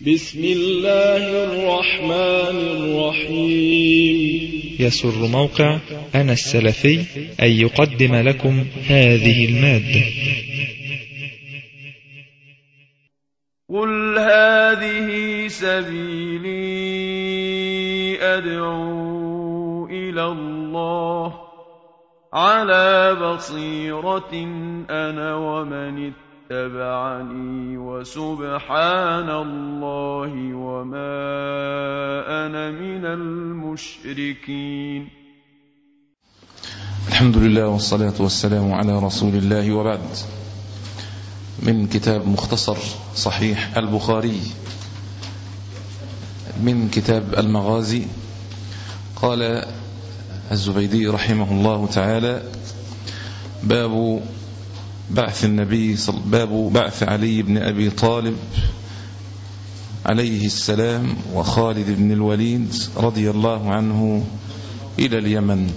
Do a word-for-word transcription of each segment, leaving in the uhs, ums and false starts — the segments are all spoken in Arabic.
بسم الله الرحمن الرحيم. يسر موقع أنا السلفي أن يقدم لكم هذه المادة. قل هذه سبيلي أدعو إلى الله على بصيرة أنا ومن اتبعني وسبحان الله وما أنا من المشركين. الحمد لله والصلاة والسلام على رسول الله، وبعد. من كتاب مختصر صحيح البخاري من كتاب المغازي، قال الزبيدي رحمه الله تعالى: باب بعث النبي باب بعث علي بن أبي طالب عليه السلام وخالد بن الوليد رضي الله عنه إلى اليمن.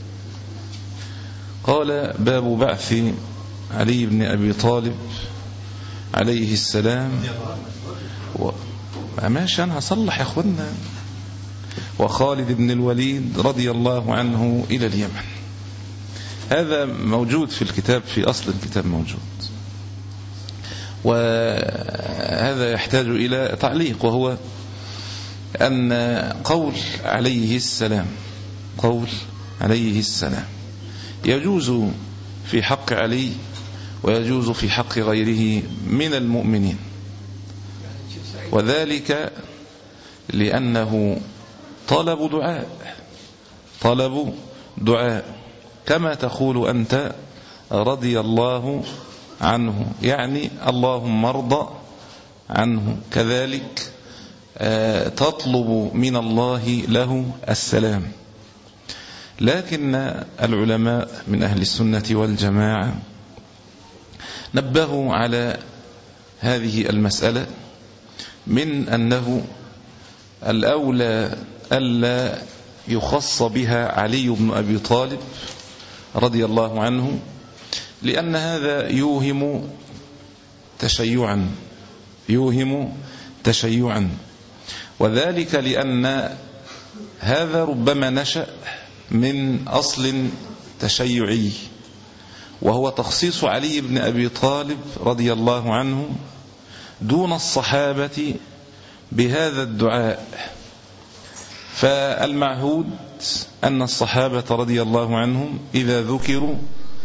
قال: باب بعث علي بن أبي طالب عليه السلام و... ماشي أنا هصلح يا أخوانا وخالد بن الوليد رضي الله عنه إلى اليمن. هذا موجود في الكتاب، في أصل الكتاب موجود، وهذا يحتاج إلى تعليق، وهو أن قول عليه السلام قول عليه السلام يجوز في حق علي ويجوز في حق غيره من المؤمنين، وذلك لأنه طلب دعاء طلب دعاء كما تقول أنت رضي الله عنه، يعني اللهم ارضى عنه، كذلك تطلب من الله له السلام. لكن العلماء من أهل السنة والجماعة نبهوا على هذه المسألة، من أنه الأولى ألا يخص بها علي بن أبي طالب رضي الله عنه، لأن هذا يوهم تشيعا يوهم تشيعا وذلك لأن هذا ربما نشأ من أصل تشيعي، وهو تخصيص علي بن أبي طالب رضي الله عنه دون الصحابة بهذا الدعاء. فالمعهود أن الصحابة رضي الله عنهم إذا ذكروا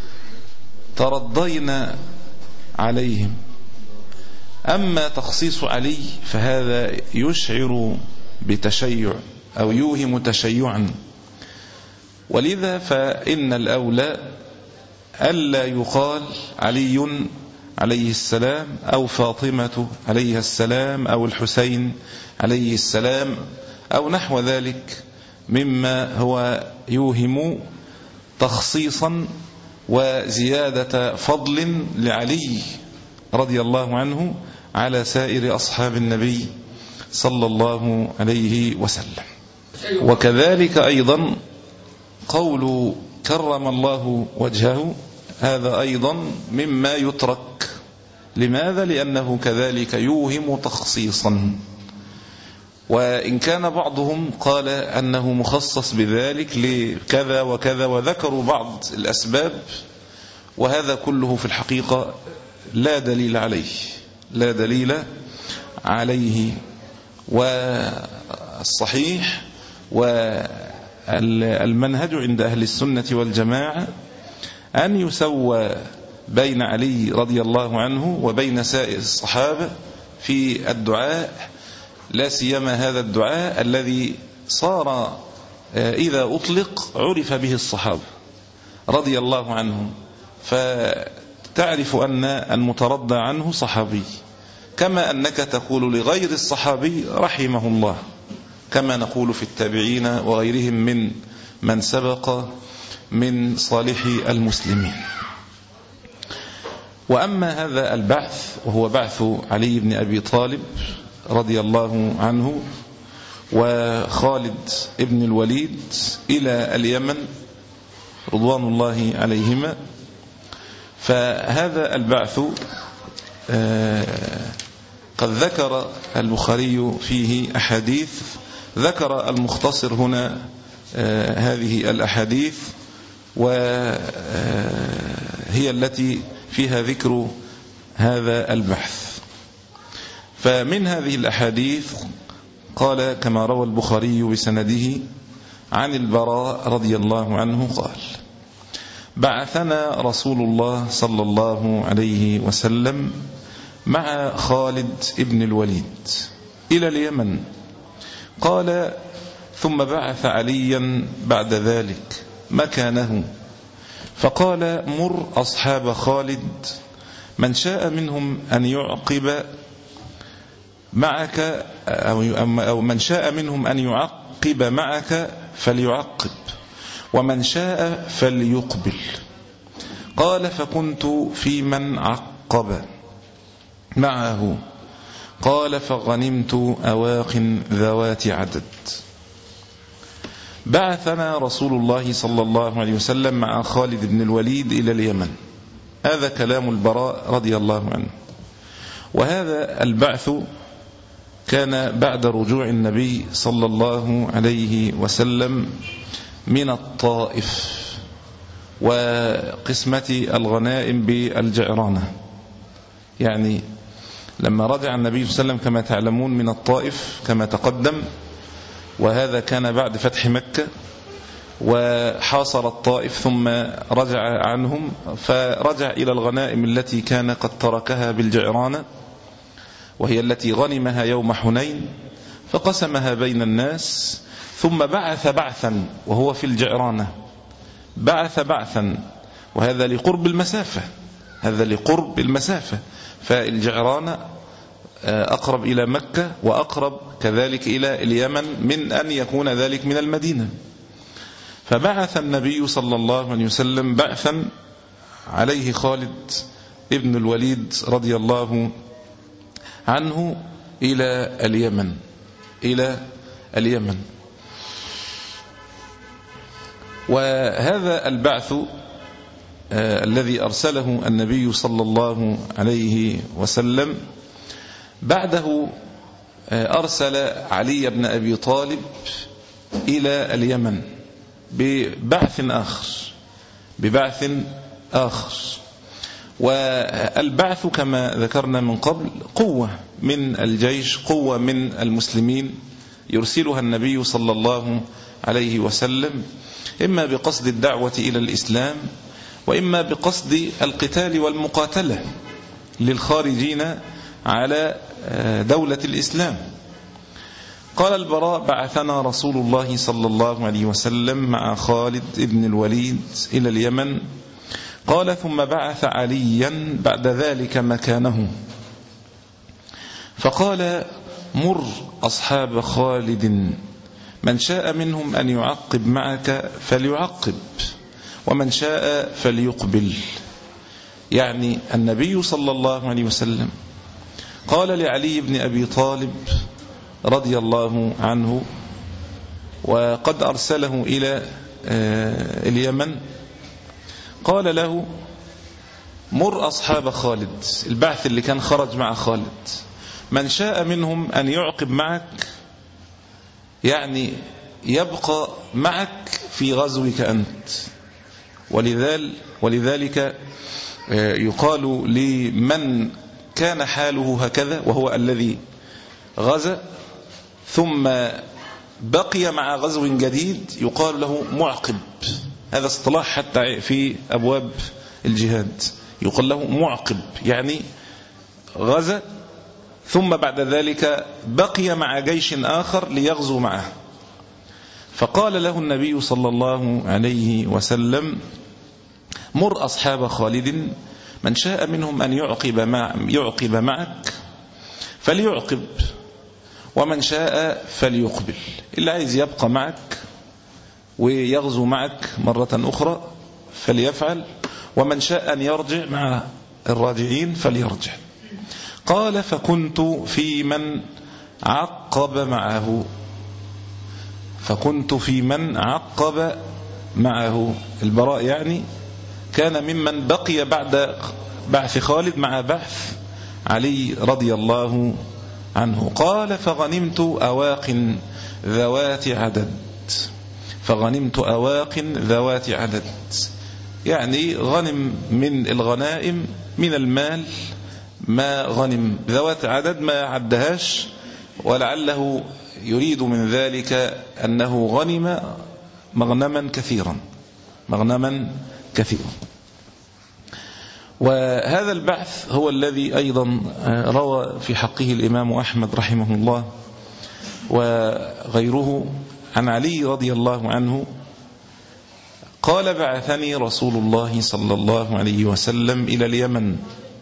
ترضينا عليهم، أما تخصيص علي فهذا يشعر بتشيع أو يوهم تشيعا، ولذا فإن الأولى ألا يقال علي عليه السلام أو فاطمة عليه السلام أو الحسين عليه السلام أو نحو ذلك مما هو يوهم تخصيصا وزيادة فضل لعلي رضي الله عنه على سائر أصحاب النبي صلى الله عليه وسلم. وكذلك أيضا قول كرم الله وجهه، هذا أيضا مما يترك. لماذا؟ لأنه كذلك يوهم تخصيصا، وإن كان بعضهم قال أنه مخصص بذلك لكذا وكذا وذكروا بعض الأسباب، وهذا كله في الحقيقة لا دليل عليه لا دليل عليه والصحيح والمنهج عند أهل السنة والجماعة أن يسوى بين علي رضي الله عنه وبين سائر الصحابة في الدعاء، لا سيما هذا الدعاء الذي صار إذا أطلق عرف به الصحابة رضي الله عنهم، فتعرف أن المترضى عنه صحابي، كما أنك تقول لغير الصحابي رحمه الله، كما نقول في التابعين وغيرهم من من سبق من صالح المسلمين. وأما هذا البعث وهو بعث علي بن أبي طالب رضي الله عنه وخالد ابن الوليد إلى اليمن رضوان الله عليهما، فهذا البعث قد ذكر البخاري فيه أحاديث، ذكر المختصر هنا آه هذه الأحاديث، وهي التي فيها ذكر هذا البحث. فمن هذه الأحاديث قال كما روى البخاري بسنده عن البراء رضي الله عنه قال: بعثنا رسول الله صلى الله عليه وسلم مع خالد ابن الوليد إلى اليمن. قال: ثم بعث عليا بعد ذلك مكانه، فقال: مر أصحاب خالد من شاء منهم أن يعقب معك أو من شاء منهم أن يعقب معك فليعقب، ومن شاء فليقبل. قال: فكنت في من عقب معه. قال: فغنمت أواق ذوات عدد. بعثنا رسول الله صلى الله عليه وسلم مع خالد بن الوليد إلى اليمن. هذا كلام البراء رضي الله عنه. وهذا البعث كان بعد رجوع النبي صلى الله عليه وسلم من الطائف وقسمة الغنائم بالجعرانة. يعني لما رجع النبي صلى الله عليه وسلم كما تعلمون من الطائف كما تقدم، وهذا كان بعد فتح مكة، وحاصر الطائف ثم رجع عنهم، فرجع إلى الغنائم التي كان قد تركها بالجعرانة، وهي التي غنمها يوم حنين، فقسمها بين الناس، ثم بعث بعثا وهو في الجعرانة، بعث بعثا، وهذا لقرب المسافة، هذا لقرب المسافة، فالجعرانة أقرب إلى مكة وأقرب كذلك إلى اليمن من أن يكون ذلك من المدينة. فبعث النبي صلى الله عليه وسلم بعثا عليه خالد ابن الوليد رضي الله عنه إلى اليمن، إلى اليمن. وهذا البعث آه الذي أرسله النبي صلى الله عليه وسلم بعده آه أرسل علي بن أبي طالب إلى اليمن ببعث آخر ببعث آخر والبعث كما ذكرنا من قبل قوة من الجيش، قوة من المسلمين يرسلها النبي صلى الله عليه وسلم، إما بقصد الدعوة إلى الإسلام، وإما بقصد القتال والمقاتلة للخارجين على دولة الإسلام. قال البراء: بعثنا رسول الله صلى الله عليه وسلم مع خالد بن الوليد إلى اليمن. قال: ثم بعث عليا بعد ذلك مكانه، فقال: مر أصحاب خالد من شاء منهم أن يعقب معك فليعقب، ومن شاء فليقبل. يعني النبي صلى الله عليه وسلم قال لعلي بن أبي طالب رضي الله عنه، وقد أرسله إلى اليمن، قال له: مر أصحاب خالد، البعث اللي كان خرج مع خالد، من شاء منهم أن يعقب معك، يعني يبقى معك في غزوك أنت. ولذلك, ولذلك يقال لمن كان حاله هكذا وهو الذي غزا ثم بقي مع غزو جديد يقال له معقب. هذا اصطلاح حتى في أبواب الجهاد، يقال له معقب، يعني غزا ثم بعد ذلك بقي مع جيش آخر ليغزو معه. فقال له النبي صلى الله عليه وسلم: مر أصحاب خالد من شاء منهم أن يعقب, مع يعقب معك فليعقب، ومن شاء فليقبل. اللي عايز يبقى معك ويغزو معك مرة أخرى فليفعل، ومن شاء أن يرجع مع الراجعين فليرجع. قال: فكنت في من عقب معه، فكنت في من عقب معه. البراء يعني كان ممن بقي بعد بعث خالد مع بعث علي رضي الله عنه قال فغنمت أواق ذوات عدد فغنمت أواق ذوات عدد، يعني غنم من الغنائم من المال ما غنم ذوات عدد ما عدهاش، ولعله يريد من ذلك أنه غنم مغنما كثيرا مغنما كثيرا. وهذا البعث هو الذي أيضا روى في حقه الإمام أحمد رحمه الله وغيره عن علي رضي الله عنه قال بعثني رسول الله صلى الله عليه وسلم إلى اليمن،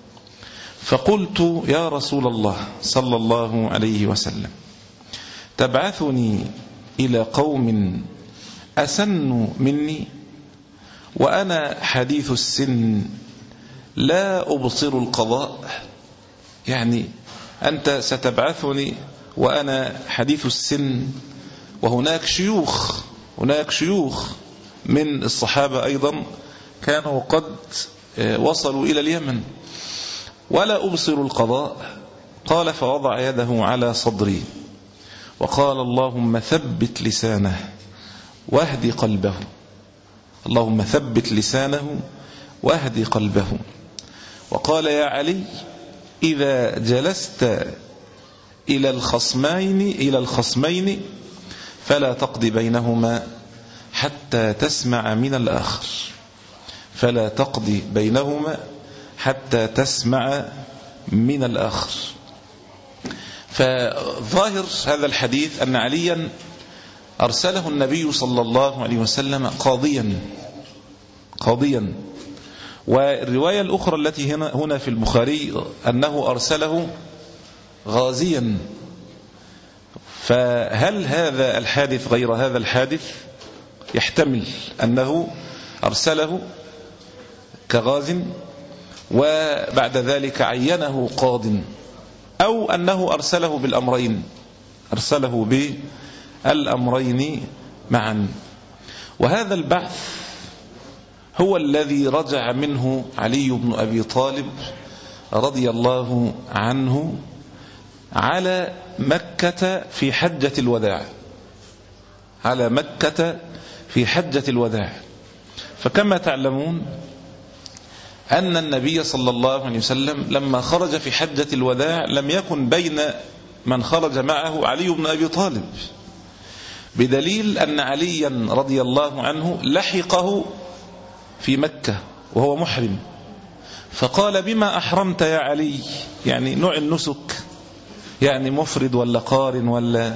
فقلت يا رسول الله صلى الله عليه وسلم تبعثني إلى قوم أسن مني وأنا حديث السن لا أبصر القضاء، يعني أنت ستبعثني وأنا حديث السن وهناك شيوخ هناك شيوخ من الصحابة أيضا كانوا قد وصلوا إلى اليمن ولا أبصر القضاء. قال فوضع يده على صدري وقال اللهم ثبت لسانه واهدي قلبه اللهم ثبت لسانه واهدي قلبه. وقال يا علي إذا جلست إلى الخصمين إلى الخصمين فلا تقضي بينهما حتى تسمع من الآخر فلا تقضي بينهما حتى تسمع من الآخر. فظاهر هذا الحديث أن عليا أرسله النبي صلى الله عليه وسلم قاضيا قاضيا والرواية الأخرى التي هنا هنا في البخاري أنه أرسله غازيا. فهل هذا الحادث غير هذا الحادث؟ يحتمل أنه أرسله كغاز وبعد ذلك عينه قاض، أو أنه أرسله بالأمرين أرسله بالأمرين معا. وهذا البعث هو الذي رجع منه علي بن أبي طالب رضي الله عنه على مكة في حجة الوداع على مكة في حجة الوداع. فكما تعلمون أن النبي صلى الله عليه وسلم لما خرج في حجة الوداع لم يكن بين من خرج معه علي بن أبي طالب، بدليل أن عليا رضي الله عنه لحقه في مكة وهو محرم، فقال بما أحرمت يا علي؟ يعني نوع النسك، يعني مفرد ولا قارن ولا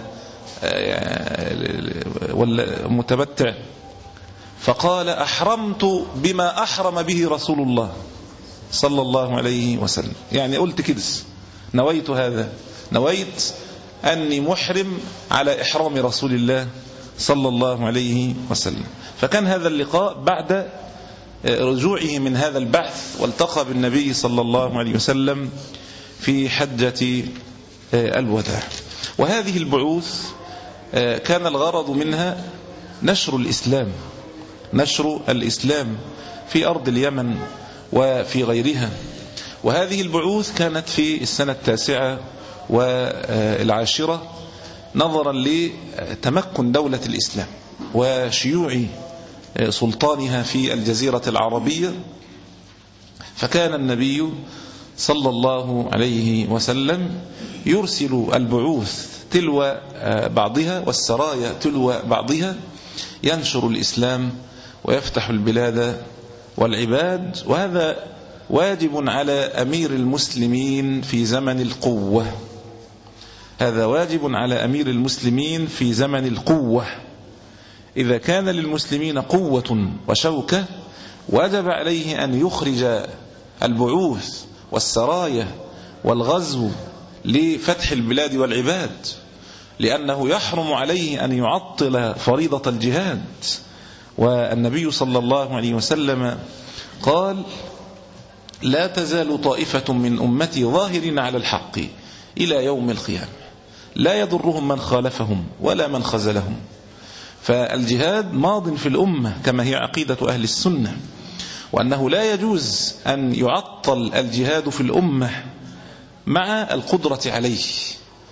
ولا متمتع؟ فقال أحرمت بما أحرم به رسول الله صلى الله عليه وسلم، يعني قلت كده، نويت هذا، نويت أني محرم على إحرام رسول الله صلى الله عليه وسلم. فكان هذا اللقاء بعد رجوعه من هذا البعث، والتقى بالنبي صلى الله عليه وسلم في حجة الوداع. وهذه البعوث كان الغرض منها نشر الإسلام نشر الإسلام في أرض اليمن وفي غيرها. وهذه البعوث كانت في السنة التاسعة والعاشرة نظرا لتمكن دولة الإسلام وشيوع سلطانها في الجزيرة العربية. فكان النبي صلى الله عليه وسلم يرسل البعوث تلو بعضها والسرايا تلو بعضها، ينشر الإسلام ويفتح البلاد والعباد. وهذا واجب على أمير المسلمين في زمن القوة هذا واجب على أمير المسلمين في زمن القوة. إذا كان للمسلمين قوة وشوكة وجب عليه أن يخرج البعوث والسرايا والغزو لفتح البلاد والعباد، لأنه يحرم عليه أن يعطل فريضة الجهاد. والنبي صلى الله عليه وسلم قال لا تزال طائفة من أمتي ظاهرين على الحق إلى يوم القيامة لا يضرهم من خالفهم ولا من خذلهم. فالجهاد ماض في الأمة كما هي عقيدة أهل السنة، وأنه لا يجوز أن يعطل الجهاد في الأمة مع القدرة عليه.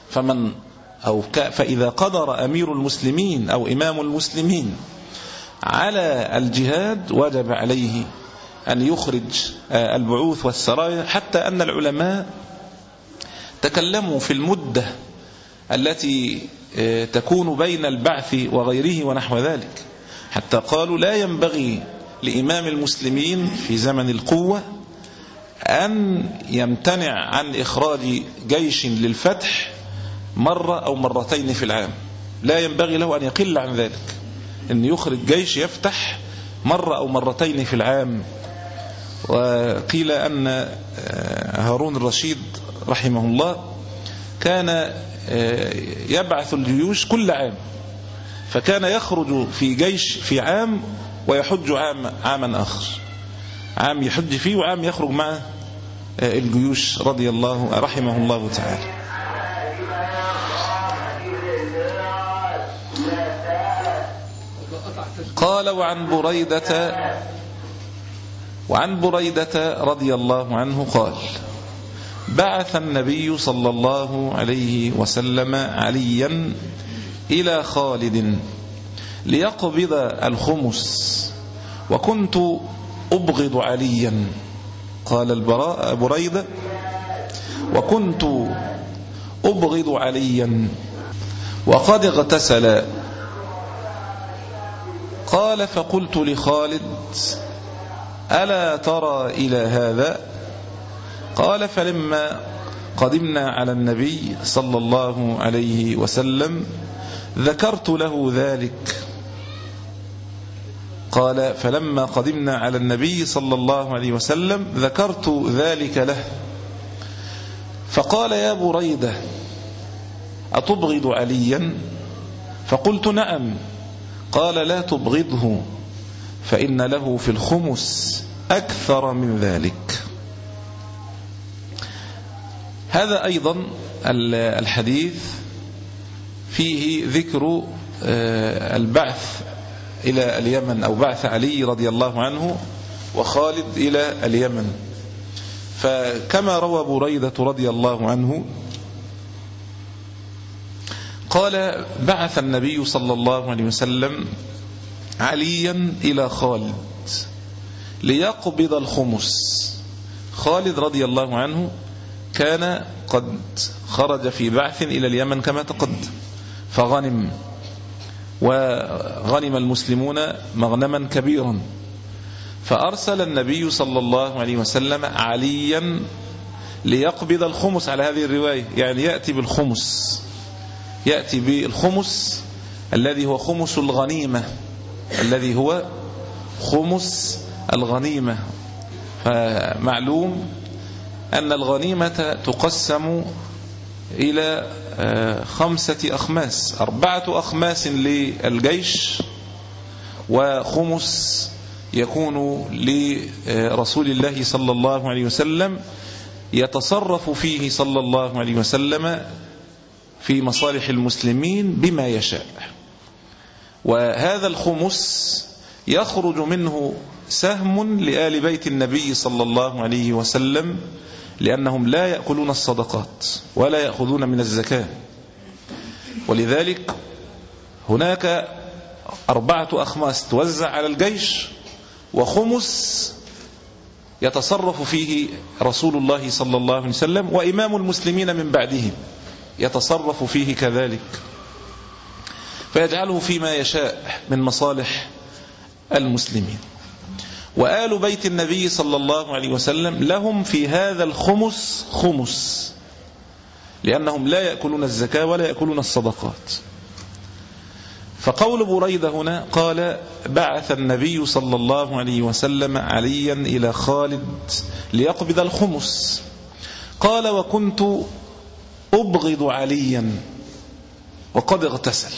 فمن أو فإذا قدر أمير المسلمين أو إمام المسلمين على الجهاد وجب عليه أن يخرج البعوث والسرايا، حتى أن العلماء تكلموا في المدة التي تكون بين البعث وغيره ونحو ذلك، حتى قالوا لا ينبغي لإمام المسلمين في زمن القوة أن يمتنع عن إخراج جيش للفتح مرة أو مرتين في العام، لا ينبغي له أن يقل عن ذلك، أن يخرج جيش يفتح مرة أو مرتين في العام. وقيل أن هارون الرشيد رحمه الله كان يبعث الجيوش كل عام، فكان يخرج في جيش في عام ويحج عام عاما آخر، عام يحج فيه وعام يخرج مع الجيوش رضي الله رحمه الله تعالى. قال وعن بريدة وعن بريدة رضي الله عنه قال بعث النبي صلى الله عليه وسلم عليا إلى خالد ليقبض الخمس وكنت أبغض عليا. قال البراء بريدة وكنت أبغض عليا وقد اغتسل. قال فقلت لخالد ألا ترى إلى هذا؟ قال فلما قدمنا على النبي صلى الله عليه وسلم ذكرت له ذلك. قال فلما قدمنا على النبي صلى الله عليه وسلم ذكرت ذلك له، فقال يا بريدة أتبغض عليا؟ فقلت نعم. قال لا تبغضه فإن له في الخمس أكثر من ذلك. هذا أيضا الحديث فيه ذكر البعث إلى اليمن أو بعث علي رضي الله عنه وخالد إلى اليمن. فكما روى بريدة رضي الله عنه قال بعث النبي صلى الله عليه وسلم عليا إلى خالد ليقبض الخمس. خالد رضي الله عنه كان قد خرج في بعث إلى اليمن كما تقدم فغنم، وغنم المسلمون مغنما كبيرا، فأرسل النبي صلى الله عليه وسلم عليا ليقبض الخمس على هذه الرواية، يعني يأتي بالخمس يأتي بالخمس الذي هو خمس الغنيمة الذي هو خمس الغنيمة. فمعلوم أن الغنيمة تقسم إلى خمسة أخماس، أربعة أخماس للجيش وخمس يكون لرسول الله صلى الله عليه وسلم يتصرف فيه صلى الله عليه وسلم في مصالح المسلمين بما يشاء. وهذا الخمس يخرج منه سهم لآل بيت النبي صلى الله عليه وسلم، لأنهم لا يأكلون الصدقات ولا يأخذون من الزكاة، ولذلك هناك أربعة أخماس توزع على الجيش وخمس يتصرف فيه رسول الله صلى الله عليه وسلم وإمام المسلمين من بعده يتصرف فيه كذلك، فيجعله فيما يشاء من مصالح المسلمين. وآل بيت النبي صلى الله عليه وسلم لهم في هذا الخمس خمس، لأنهم لا يأكلون الزكاة ولا يأكلون الصدقات. فقول بريدة هنا قال بعث النبي صلى الله عليه وسلم عليا إلى خالد ليقبض الخمس. قال وكنت أبغض عليا وقد اغتسل.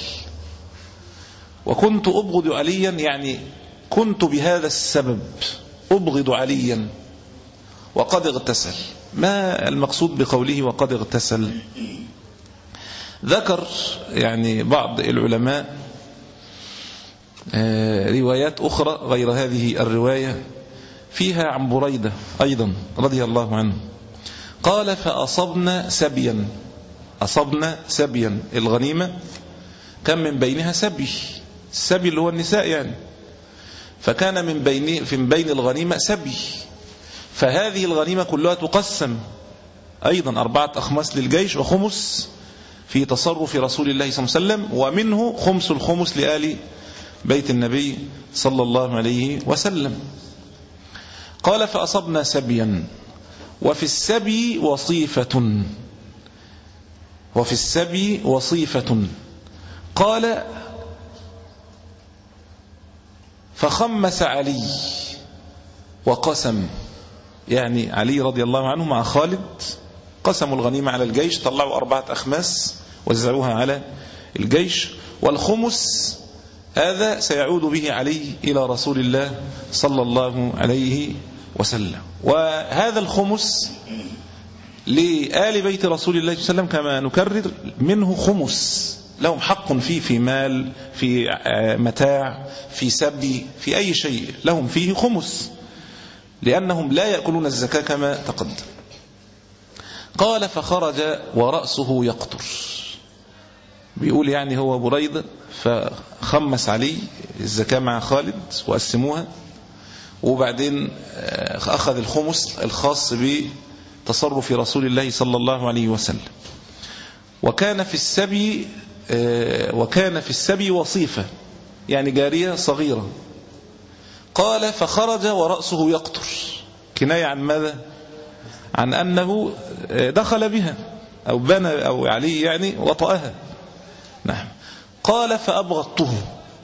وكنت أبغض عليا يعني كنت بهذا السبب أبغض عليا وقد اغتسل. ما المقصود بقوله وقد اغتسل؟ ذكر يعني بعض العلماء روايات أخرى غير هذه الرواية فيها عن بريدة أيضا رضي الله عنه قال فأصبنا سبيا أصبنا سبيا، الغنيمة كان من بينها سبي، السبي اللي هو النساء يعني، فكان من بين في بين الغنيمة سبي، فهذه الغنيمة كلها تقسم أيضا أربعة أخماس للجيش وخمس في تصرف رسول الله صلى الله عليه وسلم، ومنه خمس الخمس لآل بيت النبي صلى الله عليه وسلم. قال فأصبنا سبيا وفي السبي وصيفة، وفي السبي وصيفة. قال فخمس علي وقسم، يعني علي رضي الله عنه مع خالد قسموا الغنيمة على الجيش، طلعوا أربعة أخماس وزعوها على الجيش، والخمس هذا سيعود به علي إلى رسول الله صلى الله عليه وسلم. وهذا الخمس لآل بيت رسول الله صلى الله عليه وسلم كما نكرر منه خمس لهم حق فيه، في مال، في متاع، في سبي، في أي شيء لهم فيه خمس، لأنهم لا يأكلون الزكاة كما تقدم. قال فخرج ورأسه يقطر، بيقول يعني هو بريدة فخمس علي الزكاة مع خالد وقسموها، وبعدين أخذ الخمس الخاص بتصرف رسول الله صلى الله عليه وسلم. وكان في السبي وكان في السبي وصيفة، يعني جارية صغيرة. قال فخرج ورأسه يقطر، كناية عن ماذا؟ عن أنه دخل بها أو بنى أو عليه يعني وطأها. نعم. قال فأبغضته،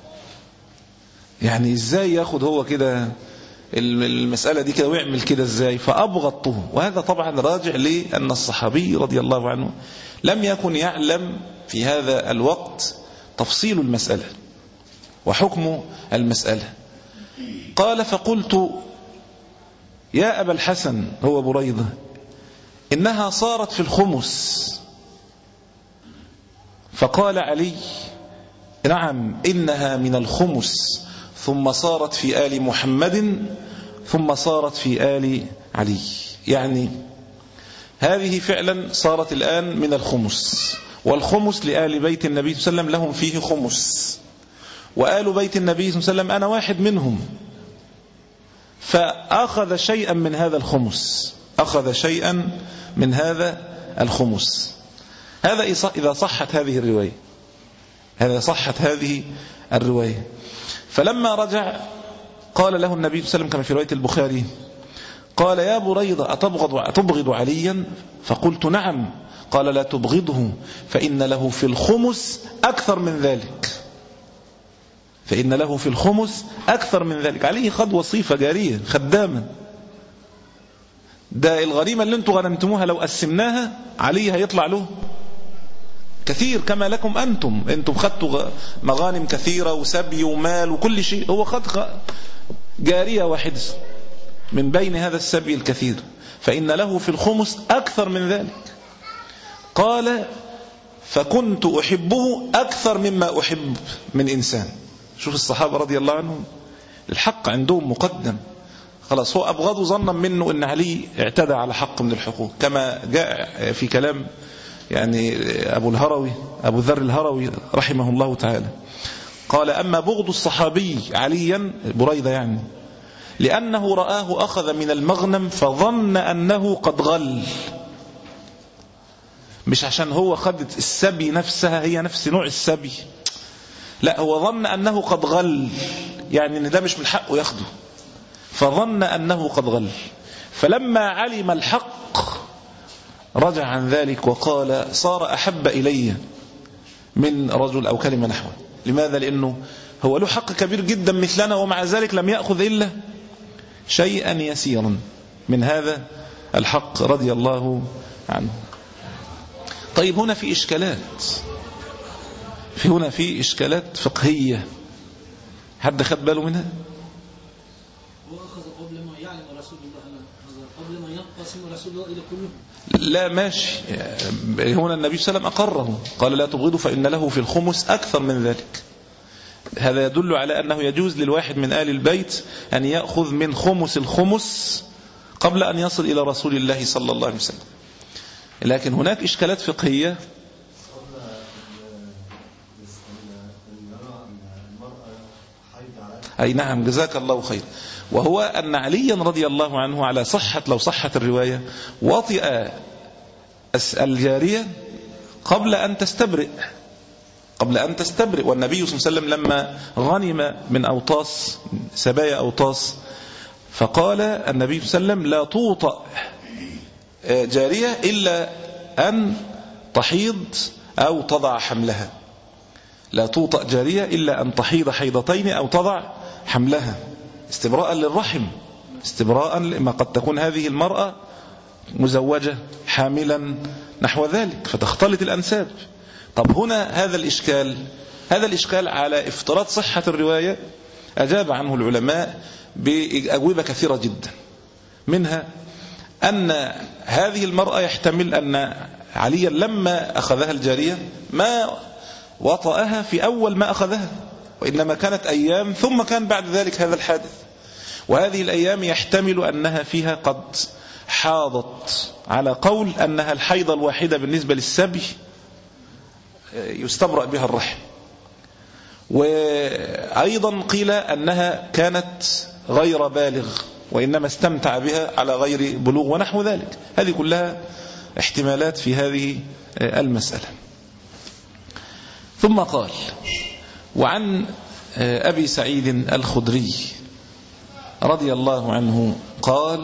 يعني إزاي ياخد هو كده المسألة دي كده ويعمل كده إزاي؟ فأبغضته. وهذا طبعا راجع لأن الصحابي رضي الله عنه لم يكن يعلم في هذا الوقت تفصيل المسألة وحكم المسألة. قال فقلت يا أبا الحسن، هو بريدة، إنها صارت في الخمس. فقال علي نعم إنها من الخمس، ثم صارت في آل محمد، ثم صارت في آل علي. يعني هذه فعلا صارت الآن من الخمس، والخمس لآل بيت النبي صلى الله عليه وسلم لهم فيه خمس، وآل بيت النبي صلى الله عليه وسلم أنا واحد منهم، فأخذ شيئا من هذا الخمس، أخذ شيئا من هذا الخمس. هذا إذا صحت هذه الرواية، هذا صحت هذه الرواية. فلما رجع قال له النبي صلى الله عليه وسلم كما في رواية البخاري، قال يا بريدة أتبغض, أتبغض عليا؟ فقلت نعم. قال لا تبغضه، فإن له في الخمس أكثر من ذلك، فإن له في الخمس أكثر من ذلك. عليه خد وصيفة جارية خدامة، ده الغنيمة اللي انتم غنمتموها لو قسمناها عليه هيطلع له كثير كما لكم أنتم، أنتم خدتوا مغانم كثيرة وسبي ومال وكل شيء، هو خد جارية واحدة من بين هذا السبي الكثير، فإن له في الخمس أكثر من ذلك. قال فكنت أحبه أكثر مما أحب من إنسان. شوف الصحابة رضي الله عنهم الحق عندهم مقدم، خلاص هو أبغضه ظنا منه أن علي اعتدى على حق من الحقوق، كما جاء في كلام يعني أبو الهروي أبو ذر الهروي رحمه الله تعالى، قال أما بغض الصحابي عليا بريدة يعني لأنه رآه أخذ من المغنم فظن أنه قد غل، مش عشان هو خدت السبي نفسها هي نفس نوع السبي، لا هو ظن أنه قد غل، يعني أن ده مش من حقه ياخده، فظن أنه قد غل. فلما علم الحق رجع عن ذلك وقال صار أحب إلي من رجل أو كلمة نحوه. لماذا؟ لأنه هو له حق كبير جدا مثلنا، ومع ذلك لم يأخذ إلا شيئا يسيرا من هذا الحق رضي الله عنه. طيب هنا في إشكالات، في هنا في إشكالات فقهية، حد خد باله منها؟ هو أخذ قبل ما يعلم رسول الله، قبل ما ينقسم رسول الله إلى كله. لا ماشي، هنا النبي صلى الله عليه وسلم أقره، قال لا تبغضوا فإن له في الخمس أكثر من ذلك. هذا يدل على أنه يجوز للواحد من آل البيت أن يأخذ من خمس الخمس قبل أن يصل إلى رسول الله صلى الله عليه وسلم. لكن هناك إشكالات فقهية أي نعم جزاك الله خير. وهو أن عليا رضي الله عنه على صحة لو صحت الرواية وطئ الجارية قبل أن تستبرئ قبل أن تستبرئ والنبي صلى الله عليه وسلم لما غنم من أوطاس سبايا أوطاس فقال النبي صلى الله عليه وسلم لا توطأ جارية إلا أن تحيض أو تضع حملها. لا توطأ جارية إلا أن تحيض حيضتين أو تضع حملها استبراء للرحم، استبراء لما قد تكون هذه المرأة مزوجة حاملا نحو ذلك فتختلط الأنساب. طب هنا هذا الإشكال هذا الإشكال على افتراض صحة الرواية أجاب عنه العلماء بأجوبة كثيرة جدا، منها أن هذه المرأة يحتمل أن عليا لما أخذها الجارية ما وطأها في أول ما أخذها، وإنما كانت أيام ثم كان بعد ذلك هذا الحادث، وهذه الأيام يحتمل أنها فيها قد حاضت، على قول أنها الحيضة الواحدة بالنسبة للسبي يستبرأ بها الرحم، وأيضا قيل أنها كانت غير بالغ وإنما استمتع بها على غير بلوغ ونحو ذلك. هذه كلها احتمالات في هذه المسألة. ثم قال وعن أبي سعيد الخدري رضي الله عنه قال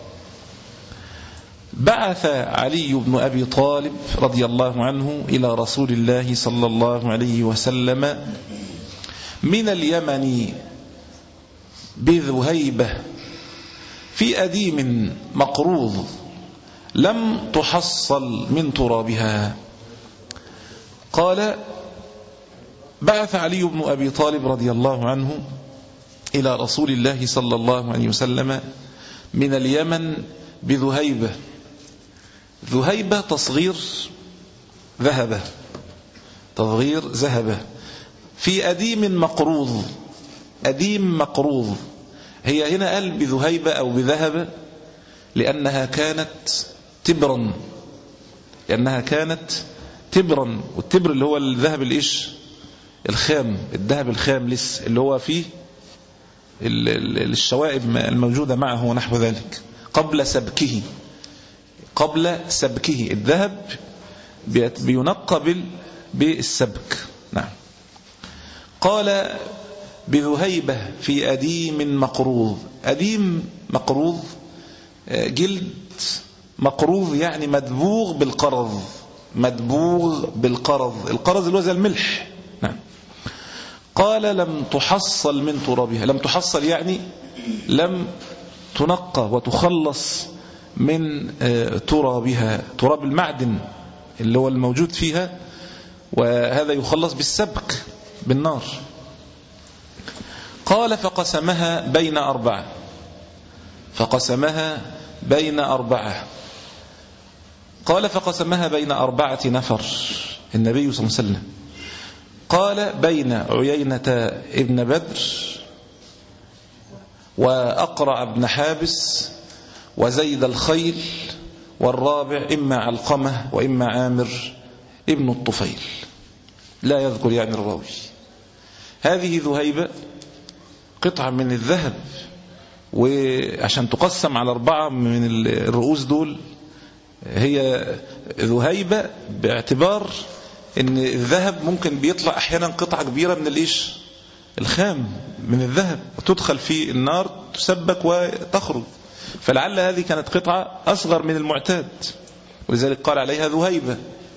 بعث علي بن أبي طالب رضي الله عنه إلى رسول الله صلى الله عليه وسلم من اليمن بذهيبة في أديم مقروض لم تحصل من ترابها. قال بعث علي بن أبي طالب رضي الله عنه إلى رسول الله صلى الله عليه وسلم من اليمن بذهيبة. ذهيبة تصغير ذهبة تصغير ذهبة في أديم مقروض. أديم مقروض هي هنا قال بذهيبة أو بذهبة لأنها كانت تبرا لأنها كانت تبرا والتبر اللي هو الذهب الإيش الخام، الذهب الخام لسه اللي هو فيه الشوائب الموجودة معه ونحو ذلك قبل سبكه قبل سبكه الذهب بينقى بالسبك. نعم. قال بذهيبة في أديم مقروض. أديم مقروض جلد مقروض يعني مدبوغ بالقرض مدبوغ بالقرض القرض اللي هو زي الملح. نعم. قال لم تحصل من ترابها. لم تحصل يعني لم تنقى وتخلص من ترابها، تراب المعدن اللي هو الموجود فيها، وهذا يخلص بالسبك بالنار. قال فقسمها بين أربعة فقسمها بين أربعة قال فقسمها بين أربعة نفر النبي صلى الله عليه وسلم. قال بين عيينة ابن بدر وأقرع ابن حابس وزيد الخيل والرابع إما علقمة وإما عامر ابن الطفيل، لا يذكر يعني الراوي. هذه ذهيبة قطعة من الذهب، وعشان تقسم على أربعة من الرؤوس دول هي ذهيبة باعتبار ان الذهب ممكن بيطلع احيانا قطعة كبيرة من الإيش الخام من الذهب وتدخل في النار تسبك وتخرج، فلعل هذه كانت قطعة أصغر من المعتاد ولذلك قال عليها ذهيبة.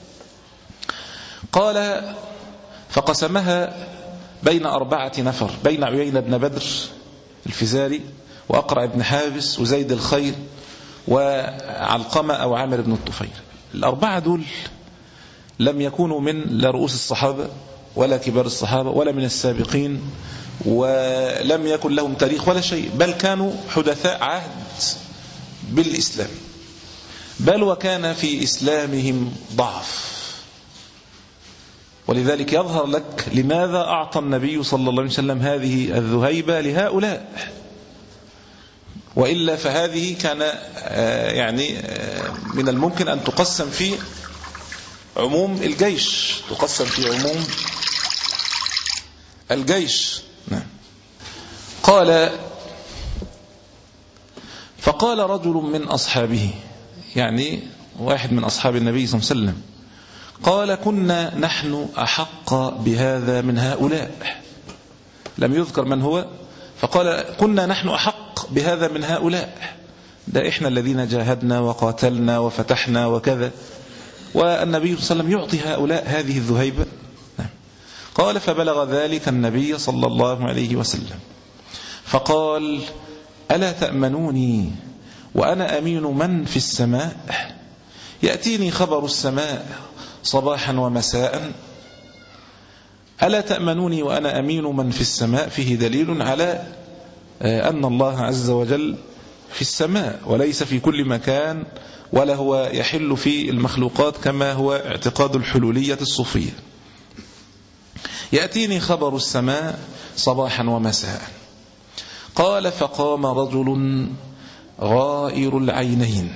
قال فقسمها بين أربعة نفر بين عيينة بن بدر الفزاري وأقرع بن حابس وزيد الخيل وعلقمة أو عامر بن الطفيل. الأربعة دول لم يكونوا من لا رؤوس الصحابة ولا كبار الصحابة ولا من السابقين ولم يكن لهم تاريخ ولا شيء، بل كانوا حدثاء عهد بالإسلام، بل وكان في إسلامهم ضعف. ولذلك يظهر لك لماذا أعطى النبي صلى الله عليه وسلم هذه الذهيبة لهؤلاء، وإلا فهذه كان يعني من الممكن أن تقسم في عموم الجيش تقسم في عموم الجيش. نعم. قال فقال رجل من أصحابه، يعني واحد من أصحاب النبي صلى الله عليه وسلم، قال كنا نحن أحق بهذا من هؤلاء. لم يذكر من هو، فقال كنا نحن أحق بهذا من هؤلاء، ده إحنا الذين جاهدنا وقاتلنا وفتحنا وكذا، والنبي صلى الله عليه وسلم يعطي هؤلاء هذه الذهيبة. قال فبلغ ذلك النبي صلى الله عليه وسلم فقال ألا تأمنوني وأنا أمين من في السماء؟ يأتيني خبر السماء صباحا ومساء. ألا تأمنوني وأنا أمين من في السماء فيه دليل على أن الله عز وجل في السماء وليس في كل مكان، ولا هو يحل في المخلوقات كما هو اعتقاد الحلولية الصوفية. يأتيني خبر السماء صباحا ومساء. قال فقام رجل غائر العينين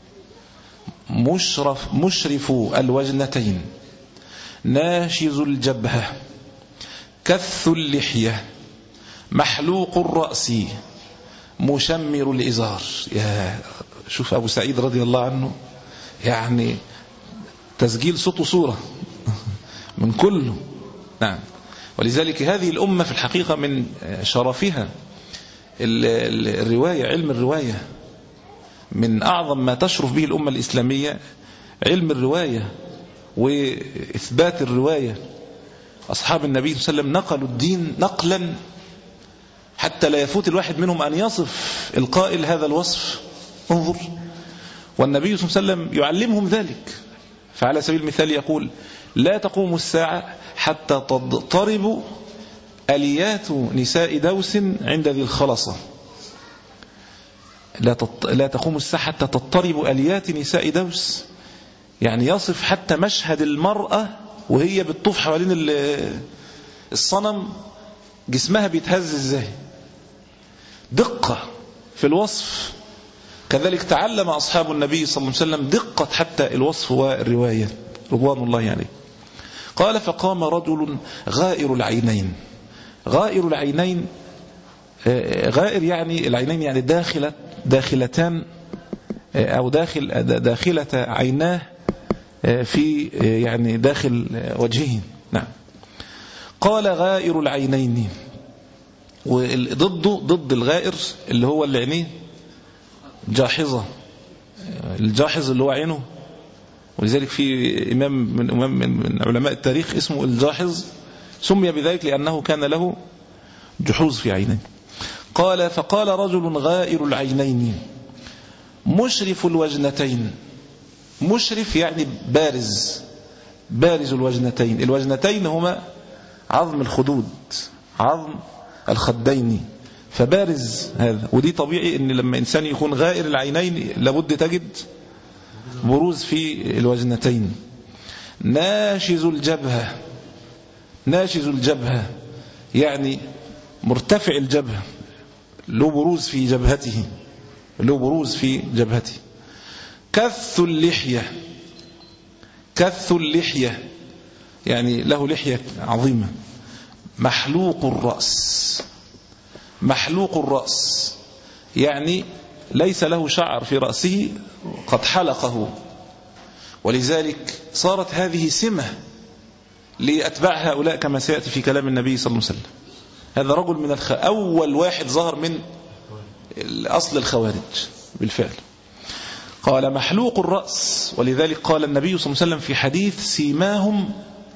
مشرف, مشرف الوجنتين ناشز الجبهة كث اللحية محلوق الرأس مشمر الإزار. يا شوف أبو سعيد رضي الله عنه، يعني تسجيل صوت وصورة من كله. نعم. ولذلك هذه الأمة في الحقيقة من شرفها الرواية، علم الرواية من أعظم ما تشرف به الأمة الإسلامية، علم الرواية وإثبات الرواية. أصحاب النبي صلى الله عليه وسلم نقلوا الدين نقلا حتى لا يفوت الواحد منهم أن يصف القائل هذا الوصف. انظر، والنبي صلى الله عليه وسلم يعلمهم ذلك. فعلى سبيل المثال يقول لا تقوم الساعة حتى تضطرب أليات نساء دوس عند ذي الخلصة. لا, تط... لا تقوم الساعة حتى تضطرب أليات نساء دوس، يعني يصف حتى مشهد المرأة وهي بتطوف حوالين الصنم جسمها بيتهز ازاي، دقة في الوصف. كذلك تعلم أصحاب النبي صلى الله عليه وسلم دقة حتى الوصف والرواية رضوان الله عليه. قال فقام رجل غائر العينين. غائر العينين، غائر يعني العينين يعني داخلة داخلتان أو داخل داخلة عيناه في يعني داخل وجهه. نعم. قال غائر العينين، وضده ضد الغائر اللي هو اللي عينيه جاحظة، الجاحظ اللي هو عينه. ولذلك في إمام من, إمام من علماء التاريخ اسمه الجاحظ، سمي بذلك لأنه كان له جحوظ في عينيه. قال فقال رجل غائر العينين مشرف الوجنتين. مشرف يعني بارز، بارز الوجنتين. الوجنتين هما عظم الخدود، عظم الخدين، فبارز هذا. ودي طبيعي ان لما انسان يكون غائر العينين لابد تجد بروز في الوجنتين. ناشز الجبهة، ناشز الجبهة يعني مرتفع الجبهة، له بروز في جبهته، له بروز في جبهته. كث اللحية، كث اللحية يعني له لحية عظيمة. محلوق الرأس، محلوق الرأس يعني ليس له شعر في رأسه، قد حلقه. ولذلك صارت هذه سمة لأتباع هؤلاء كما سيأتي في كلام النبي صلى الله عليه وسلم. هذا رجل من الخ... أول واحد ظهر من أصل الخوارج بالفعل. قال محلوق الرأس. ولذلك قال النبي صلى الله عليه وسلم في حديث سيماهم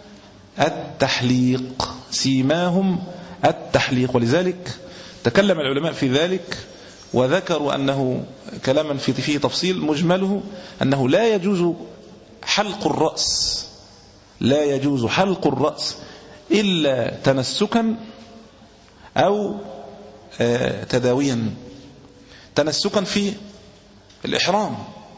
التحليق، سيماهم التحليق. ولذلك تكلم العلماء في ذلك وذكروا أنه كلاما فيه تفصيل مجمله أنه لا يجوز حلق الرأس، لا يجوز حلق الرأس إلا تنسكا أو تداويا. تنسكا في الإحرام،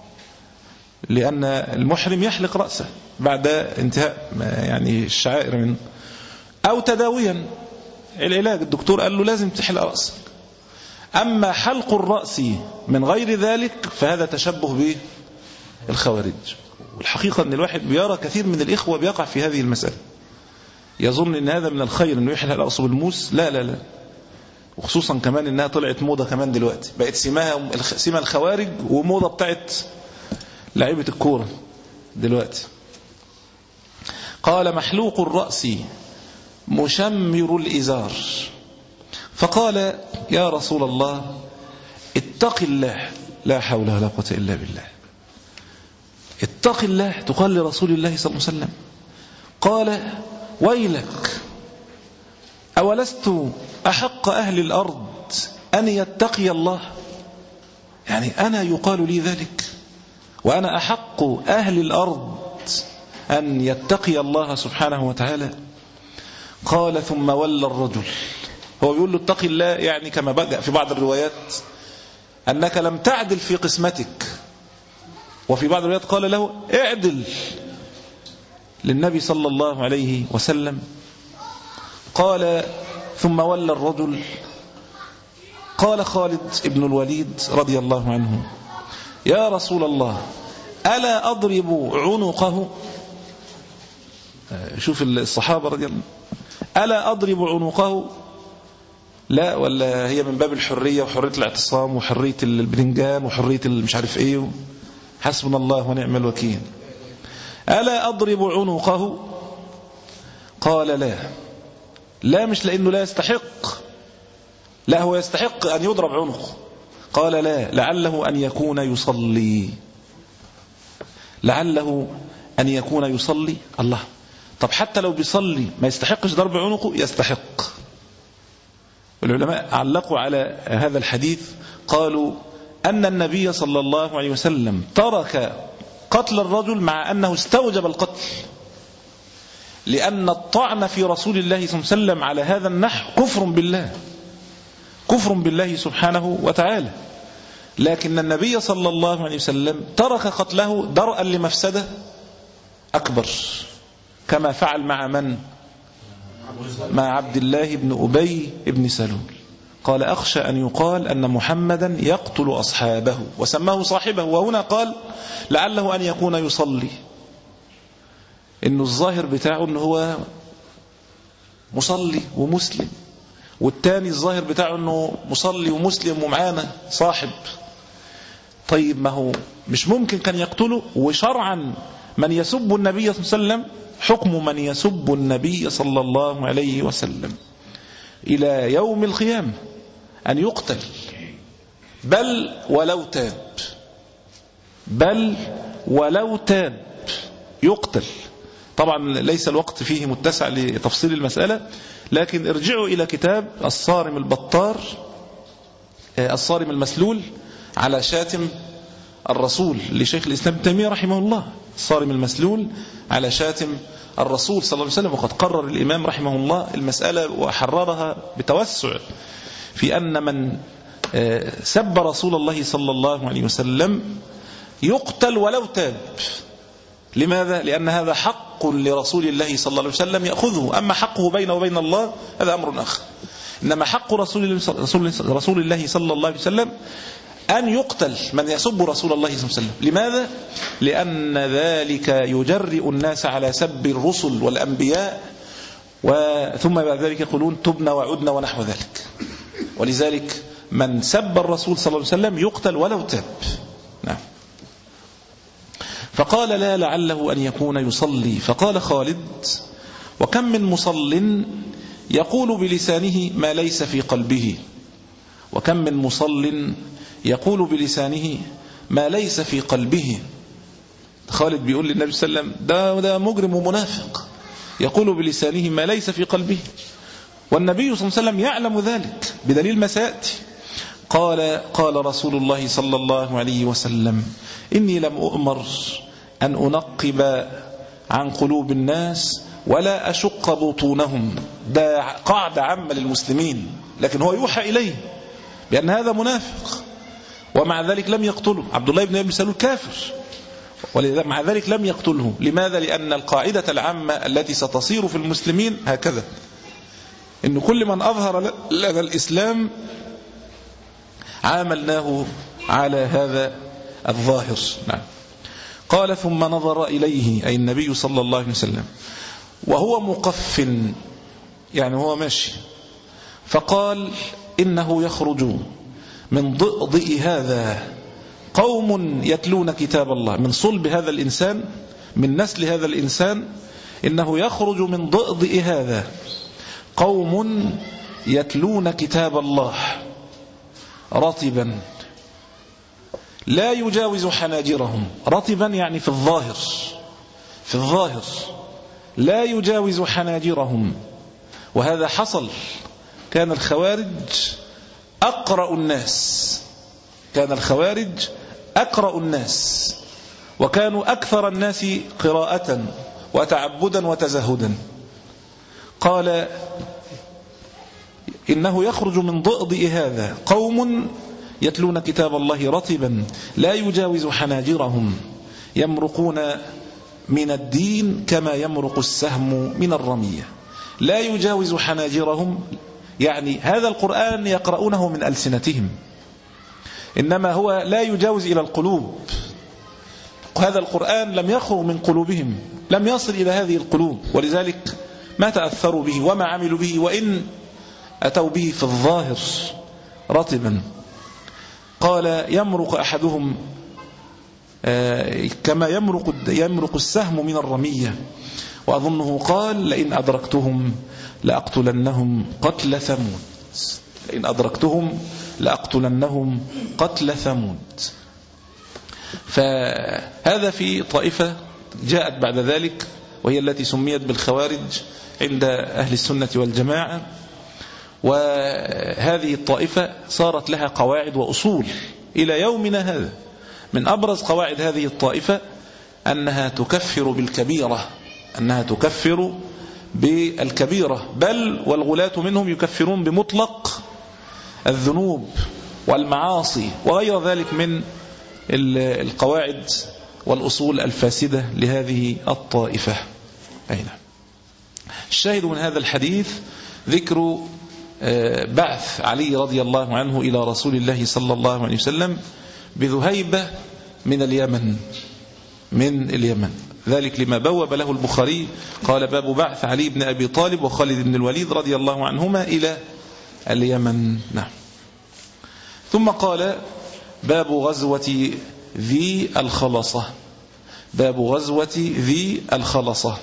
لأن المحرم يحلق رأسه بعد انتهاء يعني الشعائر منه، أو تداويا العلاج، الدكتور قال له لازم تحلق رأسك. أما حلق الرأس من غير ذلك فهذا تشبه بالخوارج. والحقيقة أن الواحد بيرى كثير من الإخوة بيقع في هذه المسألة، يظن أن هذا من الخير أنه يحلق رأسه بالموس. لا لا لا، وخصوصا كمان انها طلعت موضة كمان دلوقتي، بقت سماها سمة الخوارج وموضة بتاعت لعيبة الكورة دلوقتي. قال محلوق الرأس مشمر الإزار، فقال يا رسول الله اتق الله. لا حول ولا قوة إلا بالله. اتق الله تقال لرسول الله صلى الله عليه وسلم. قال ويلك أولست أحق أهل الأرض أن يتقي الله؟ يعني أنا يقال لي ذلك وأنا أحق أهل الأرض أن يتقي الله سبحانه وتعالى؟ قال ثم ولى الرجل. هو بيقول له اتق الله، يعني كما بقى في بعض الروايات أنك لم تعدل في قسمتك، وفي بعض الروايات قال له اعدل للنبي صلى الله عليه وسلم. قال ثم ولى الرجل. قال خالد بن الوليد رضي الله عنه يا رسول الله ألا أضرب عنقه؟ شوف الصحابة رضي الله ألا أضرب عنقه؟ لا، ولا هي من باب الحرية وحرية الاعتصام وحرية البرنجان وحرية مش عارف ايه، حسبنا الله ونعم الوكيل. ألا أضرب عنقه؟ قال لا. لا مش لأنه لا يستحق، لا هو يستحق أن يضرب عنقه. قال لا، لعله أن يكون يصلي، لعله أن يكون يصلي. الله، طب حتى لو بيصلي ما يستحقش ضرب عنقه؟ يستحق. العلماء علقوا على هذا الحديث قالوا أن النبي صلى الله عليه وسلم ترك قتل الرجل مع أنه استوجب القتل، لأن الطعن في رسول الله صلى الله عليه وسلم على هذا النحو كفر بالله، كفر بالله سبحانه وتعالى. لكن النبي صلى الله عليه وسلم ترك قتله درءا لمفسدة أكبر، كما فعل مع من؟ مع عبد الله بن أبي بن سلول. قال أخشى أن يقال أن محمدا يقتل أصحابه، وسماه صاحبه. وهنا قال لعله أن يكون يصلي، إنه الظاهر بتاعه أنه هو مصلي ومسلم، والتاني الظاهر بتاعه أنه مصلي ومسلم ومعانا صاحب. طيب ما هو مش ممكن كان يقتله. وشرعا من يسب النبي صلى الله عليه وسلم حكم من يسب النبي صلى الله عليه وسلم إلى يوم القيامة أن يقتل، بل ولو تاب، بل ولو تاب يقتل. طبعا ليس الوقت فيه متسع لتفصيل المسألة، لكن ارجعوا إلى كتاب الصارم البطار، الصارم المسلول على شاتم الرسول لشيخ الإسلام ابن تيمية رحمه الله. الصارم المسلول على شاتم الرسول صلى الله عليه وسلم. وقد قرر الإمام رحمه الله المسألة وحررها بتوسع في أن من سب رسول الله صلى الله عليه وسلم يقتل ولو تاب. لماذا؟ لأن هذا حق لرسول الله صلى الله عليه وسلم يأخذه، أما حقه بينه وبين الله هذا أمر آخر. إنما حق رسول الله صلى الله عليه وسلم أن يقتل من يسب رسول الله صلى الله عليه وسلم. لماذا؟ لأن ذلك يجرئ الناس على سب الرسل والأنبياء، وثم بعد ذلك يقولون تبنا وعدنا ونحو ذلك. ولذلك من سب الرسول صلى الله عليه وسلم يقتل ولو تاب. نعم. فقال لا، لعله أن يكون يصلي. فقال خالد وكم من مصل يقول بلسانه ما ليس في قلبه، وكم من مصل يقول بلسانه ما ليس في قلبه. خالد بيقول للنبي صلى الله عليه وسلم ده, ده مجرم ومنافق يقول بلسانه ما ليس في قلبه، والنبي صلى الله عليه وسلم يعلم ذلك بدليل ما سيأتي. قال قال رسول الله صلى الله عليه وسلم إني لم أؤمر أن أنقب عن قلوب الناس ولا أشق بطونهم. ده قاعدة عامة للمسلمين، لكن هو يوحى إليه بأن هذا منافق، ومع ذلك لم يقتله. عبد الله بن أبي سلول كافر، ومع ذلك لم يقتله. لماذا؟ لأن القاعدة العامة التي ستصير في المسلمين هكذا، إن كل من أظهر لنا الإسلام عاملناه على هذا الظاهر. نعم. قال ثم نظر إليه أي النبي صلى الله عليه وسلم وهو مقف، يعني هو ماشي، فقال إنه يخرج من ضئضئ هذا قوم يتلون كتاب الله، من صلب هذا الإنسان، من نسل هذا الإنسان، إنه يخرج من ضئضئ هذا قوم يتلون كتاب الله رطبا لا يجاوز حناجرهم. رطبا يعني في الظاهر، في الظاهر لا يجاوز حناجرهم. وهذا حصل. كان الخوارج أقرأ الناس، كان الخوارج أقرأ الناس، وكانوا أكثر الناس قراءة وتعبدا وتزهدا. قال إنه يخرج من ضئضئ هذا قوم يتلون كتاب الله رطبا لا يجاوز حناجرهم يمرقون من الدين كما يمرق السهم من الرمية. لا يجاوز حناجرهم يعني هذا القرآن يقرؤونه من ألسنتهم، إنما هو لا يجاوز إلى القلوب. هذا القرآن لم يخرج من قلوبهم، لم يصل إلى هذه القلوب، ولذلك ما تأثروا به وما عملوا به، وإن أتوا به في الظاهر رطبا. قال يمرق أحدهم كما يمرق يمرق السهم من الرمية. وأظنه قال لئن أدركتهم لأقتلنهم قتل ثمود، لئن أدركتهم لأقتلنهم قتل ثمود. فهذا في طائفة جاءت بعد ذلك، وهي التي سميت بالخوارج عند أهل السنة والجماعة. وهذه الطائفة صارت لها قواعد وأصول إلى يومنا هذا. من أبرز قواعد هذه الطائفة أنها تكفر بالكبيرة، أنها تكفر بالكبيرة، بل والغلاة منهم يكفرون بمطلق الذنوب والمعاصي وغير ذلك من القواعد والأصول الفاسدة لهذه الطائفة. أين الشاهد من هذا الحديث؟ ذكر بعث علي رضي الله عنه إلى رسول الله صلى الله عليه وسلم بذهيبة من اليمن، من اليمن. ذلك لما بوب له البخاري، قال باب بعث علي بن أبي طالب وخالد بن الوليد رضي الله عنهما إلى اليمن. نعم. ثم قال باب غزوة ذي الخلصة، باب غزوة ذي الخلصة.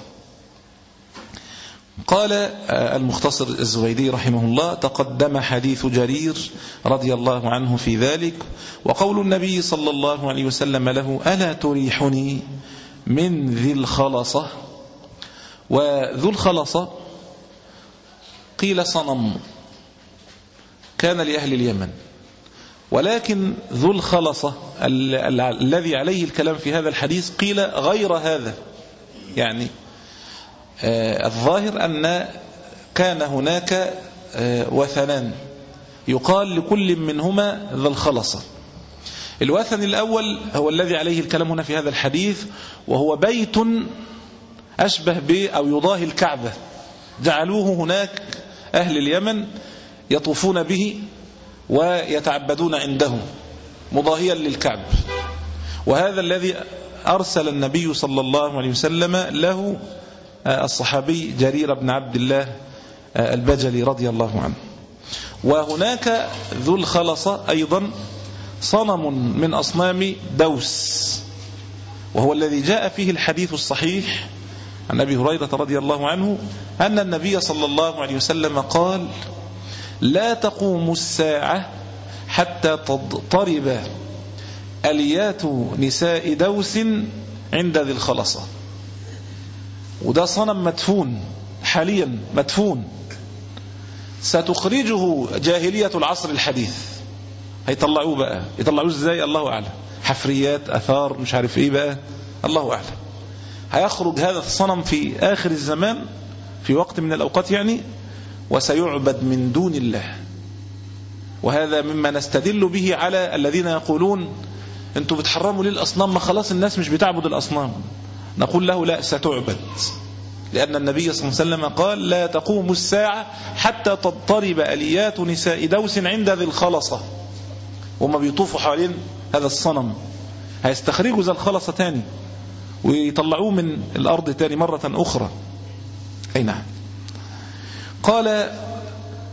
قال المختصر الزبيدي رحمه الله تقدم حديث جرير رضي الله عنه في ذلك، وقول النبي صلى الله عليه وسلم له ألا تريحني من ذي الخلصة. وذو الخلصة قيل صنم كان لأهل اليمن، ولكن ذو الخلصة الذي عليه الكلام في هذا الحديث قيل غير هذا. يعني آه الظاهر أن كان هناك آه وثنان يقال لكل منهما ذو الخلصة. الوثن الأول هو الذي عليه الكلام هنا في هذا الحديث، وهو بيت أشبه به أو يضاهي الكعبة، جعلوه هناك أهل اليمن يطوفون به ويتعبدون عنده مضاهيا للكعب. وهذا الذي أرسل النبي صلى الله عليه وسلم له الصحابي جرير بن عبد الله البجلي رضي الله عنه. وهناك ذو الخلصة أيضا صنم من أصنام دوس، وهو الذي جاء فيه الحديث الصحيح عن أبي هريرة رضي الله عنه أن النبي صلى الله عليه وسلم قال لا تقوم الساعة حتى تضطرب أليات نساء دوس عند ذي الخلصة. وده صنم مدفون حاليا، مدفون، ستخرجه جاهلية العصر الحديث. هيطلعوه بقى، يطلعوه ازاي الله أعلم، حفريات، أثار، مش عارف ايه بقى، الله أعلم. هيخرج هذا الصنم في آخر الزمان في وقت من الأوقات يعني، وسيعبد من دون الله. وهذا مما نستدل به على الذين يقولون انتوا بتحرموا ليه الأصنام، ما خلاص الناس مش بتعبد الأصنام. نقول له لا، ستعبد، لأن النبي صلى الله عليه وسلم قال لا تقوم الساعة حتى تضطرب أليات نساء دوس عند ذي الخلصة. وما بيطوفوا حوالين هذا الصنم، هيستخرجوا ذي الخلصة تاني ويطلعوه من الأرض تاني مرة أخرى. أي نعم. قال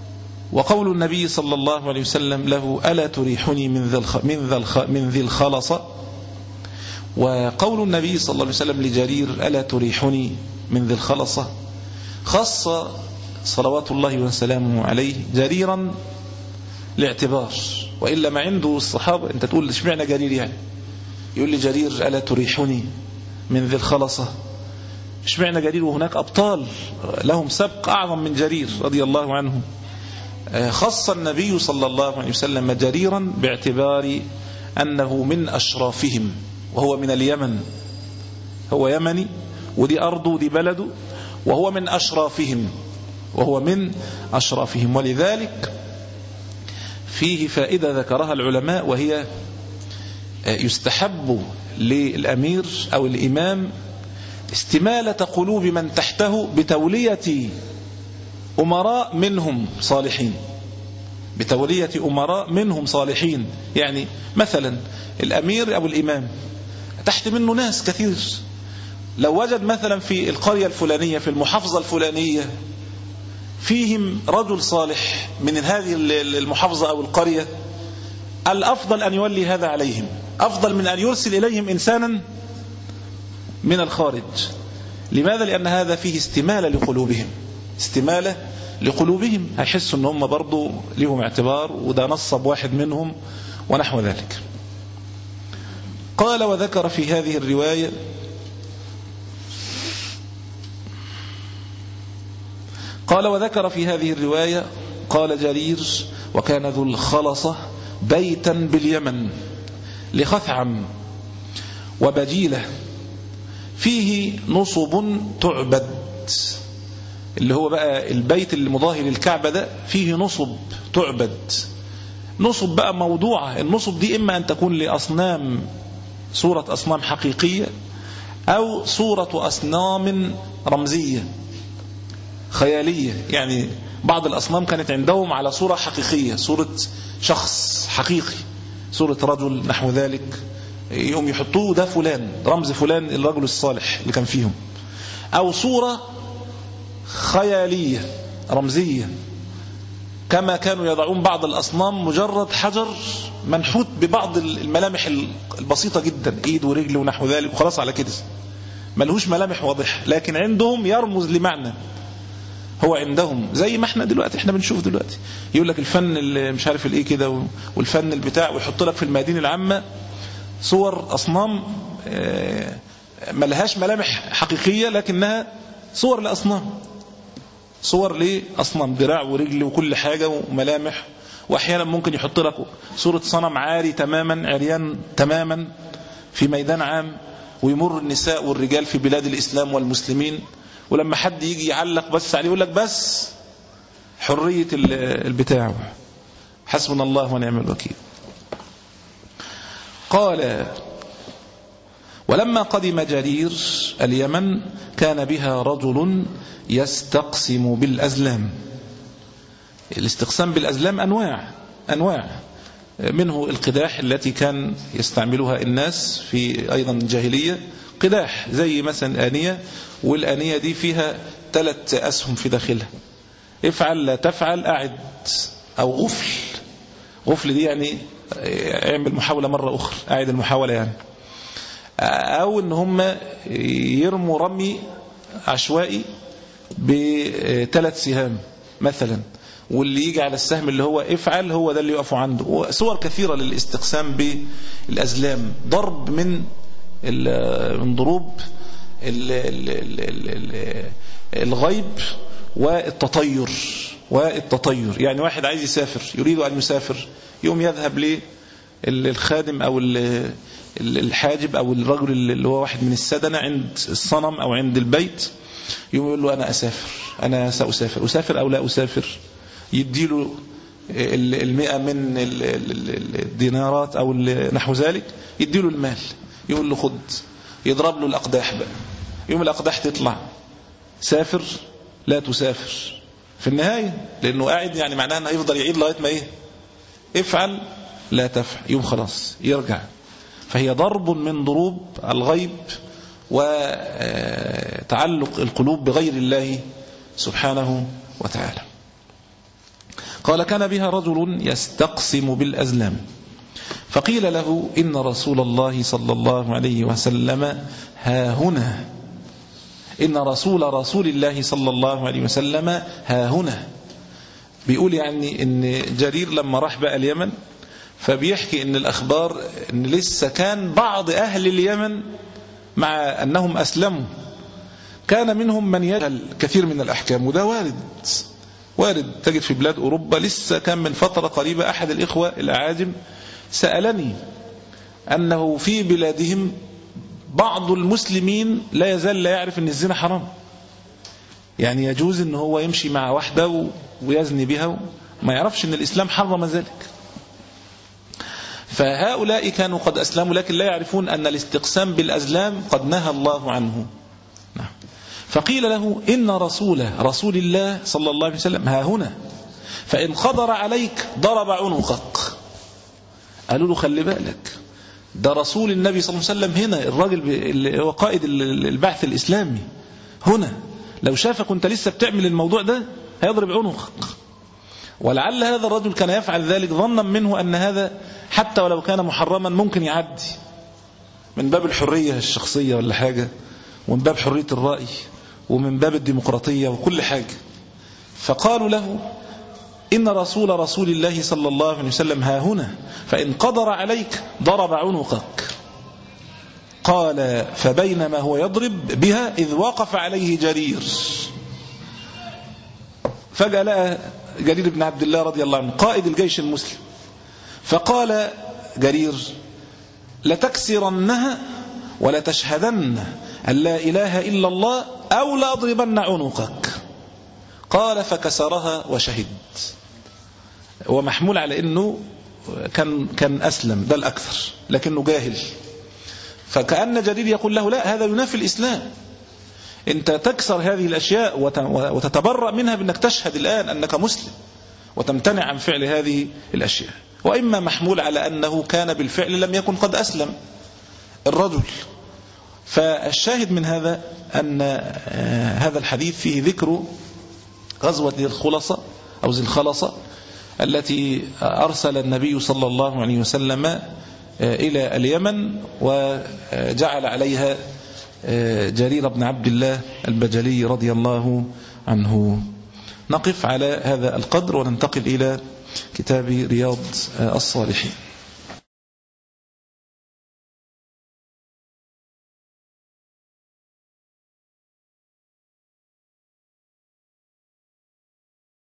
وقول النبي صلى الله عليه وسلم له ألا تريحني من ذي الخ... من ذي الخ... من ذي الخلصة، وقول النبي صلى الله عليه وسلم لجرير ألا تريحني من ذي الخلصة، خص صلوات الله وسلامه عليه جريرا لاعتبار، وإلا ما عنده الصحابة. أنت تقول اشمعنى جرير؟ يعني يقول لي جرير ألا تريحني من ذي الخلصة، اشمعنى جرير وهناك أبطال لهم سبق أعظم من جرير رضي الله عنه. خص النبي صلى الله عليه وسلم جريرا باعتبار أنه من أشرافهم، وهو من اليمن، هو يمني ودي أرضه ودي بلده، وهو من أشرافهم وهو من أشرافهم. ولذلك فيه فائدة ذكرها العلماء، وهي يستحب للأمير أو الإمام استمالة قلوب من تحته بتولية أمراء منهم صالحين، بتولية أمراء منهم صالحين. يعني مثلا الأمير أو الإمام تحت منه ناس كثير، لو وجد مثلا في القرية الفلانية في المحافظة الفلانية فيهم رجل صالح من هذه المحافظة أو القرية، الأفضل أن يولي هذا عليهم، أفضل من أن يرسل إليهم إنسانا من الخارج. لماذا؟ لأن هذا فيه استمالة لقلوبهم، استمالة لقلوبهم، هيحسوا أن هم برضو لهم اعتبار، وده نصب واحد منهم ونحو ذلك. قال وذكر في هذه الرواية قال وذكر في هذه الرواية قال جرير وكان ذو الخلصة بيتا باليمن لخثعم وبجيلة فيه نصب تعبد، اللي هو بقى البيت المضاهي للكعبة ده فيه نصب تعبد. نصب بقى موضوعة، النصب دي إما أن تكون لأصنام، صورة أصنام حقيقية، أو صورة أصنام رمزية خيالية. يعني بعض الأصنام كانت عندهم على صورة حقيقية، صورة شخص حقيقي، صورة رجل نحو ذلك، يوم يحطوه ده فلان، رمز فلان الرجل الصالح اللي كان فيهم، أو صورة خيالية رمزية، كما كانوا يضعون بعض الأصنام مجرد حجر منحوت ببعض الملامح البسيطة جدا، إيد ورجل ونحو ذلك، وخلاص على كده، ملهوش ملامح واضحة، لكن عندهم يرمز لمعنى. هو عندهم زي ما احنا دلوقتي احنا بنشوف دلوقتي، يقول لك الفن اللي مش عارف الايه كده، والفن البتاع، ويحط لك في الميادين العامة صور أصنام ملهاش ملامح حقيقية، لكنها صور لأصنام، صور لأصنام، ذراع ورجل وكل حاجة وملامح. وأحيانا ممكن يحط لك صورة صنم عاري تماما، عريان تماما في ميدان عام، ويمر النساء والرجال في بلاد الإسلام والمسلمين، ولما حد يجي يعلق بس عليه يقول لك بس حرية البتاع، حسبنا الله ونعم الوكيل. قال ولما قدم جرير اليمن كان بها رجل يستقسم بالأزلام. الاستقسام بالأزلام أنواع أنواع منه القداح التي كان يستعملها الناس في أيضا الجاهلية، قداح زي مثلا آنية، والآنية دي فيها ثلاث أسهم في داخلها، افعل لا تفعل أعد، أو غفل. غفل دي يعني اعمل محاولة مرة أخرى، أعد المحاولة يعني. أو إن هم يرموا رمي عشوائي بثلاث سهام مثلا، واللي يجي على السهم اللي هو افعل هو ده اللي يقفوا عنده. صور كثيرة للاستقسام بالأزلام، ضرب من من ضروب الغيب والتطير والتطير. يعني واحد عايز يسافر، يريد أن يسافر، يوم يذهب للخادم أو الحاجب أو الرجل اللي هو واحد من السدنة عند الصنم أو عند البيت، يوم يقول له أنا أسافر، أنا سأسافر، أسافر أو لا أسافر، يديله المئة من الدينارات أو نحو ذلك، يديله المال، يقول له خد، يضرب له الأقداح بقى، يوم الأقداح تطلع سافر لا تسافر في النهاية، لأنه قاعد يعني معناه أنه يفضل يعيد لغاية ما إيه، افعل لا تفعل، يوم خلاص يرجع. فهي ضرب من ضروب الغيب وتعلق القلوب بغير الله سبحانه وتعالى. قال كان بها رجل يستقسم بالأزلام، فقيل له إن رسول الله صلى الله عليه وسلم ها هنا، إن رسول رسول الله صلى الله عليه وسلم ها هنا. بيقول يعني إن جرير لما راح بقى اليمن، فبيحكي إن الأخبار إن لسه كان بعض أهل اليمن مع أنهم أسلموا كان منهم من يجهل كثير من الأحكام، وده وارد وارد تجد في بلاد أوروبا. لسه كان من فترة قريبة أحد الإخوة الأعاجم سألني أنه في بلادهم بعض المسلمين لا يزال لا يعرف أن الزنا حرام، يعني يجوز أن هو يمشي مع واحدة ويزني بها وما يعرفش أن الإسلام حرم ذلك. فهؤلاء كانوا قد أسلموا لكن لا يعرفون أن الاستقسام بالأزلام قد نهى الله عنه. نعم. فقيل له إن رسول رسول الله صلى الله عليه وسلم ها هنا، فإن قدر عليك ضرب عنقك. قالوا له خلي بالك، ده رسول النبي صلى الله عليه وسلم هنا، الراجل اللي هو قائد البعث الإسلامي هنا، لو شافك وانت لسه بتعمل الموضوع ده هيضرب عنقك. ولعل هذا الرجل كان يفعل ذلك ظنا منه أن هذا حتى ولو كان محرما ممكن يعدي من باب الحرية الشخصية ولا حاجة، ومن باب حرية الرأي، ومن باب الديمقراطية وكل حاجة. فقالوا له إن رسول رسول الله صلى الله عليه وسلم ها هنا، فإن قدر عليك ضرب عنقك. قال فبينما هو يضرب بها إذ وقف عليه جرير. فجأة لقى جرير بن عبد الله رضي الله عنه قائد الجيش المسلم، فقال جرير لتكسرنها ولتشهدن أن لا إله إلا الله أو لأضربن عنقك. قال فكسرها وشهد. هو محمول على أنه كان, كان أسلم، ده الأكثر، لكنه جاهل. فكأن جرير يقول له لا، هذا ينافي الإسلام، أنت تكسر هذه الأشياء وتتبرأ منها بأنك تشهد الآن أنك مسلم وتمتنع عن فعل هذه الأشياء. وإما محمول على أنه كان بالفعل لم يكن قد أسلم الرجل. فالشاهد من هذا أن هذا الحديث فيه ذكر غزوة ذي الخلصة أو ذي الخلصة التي أرسل النبي صلى الله عليه وسلم إلى اليمن وجعل عليها جرير بن عبد الله البجلي رضي الله عنه. نقف على هذا القدر وننتقل إلى كتاب رياض الصالحين.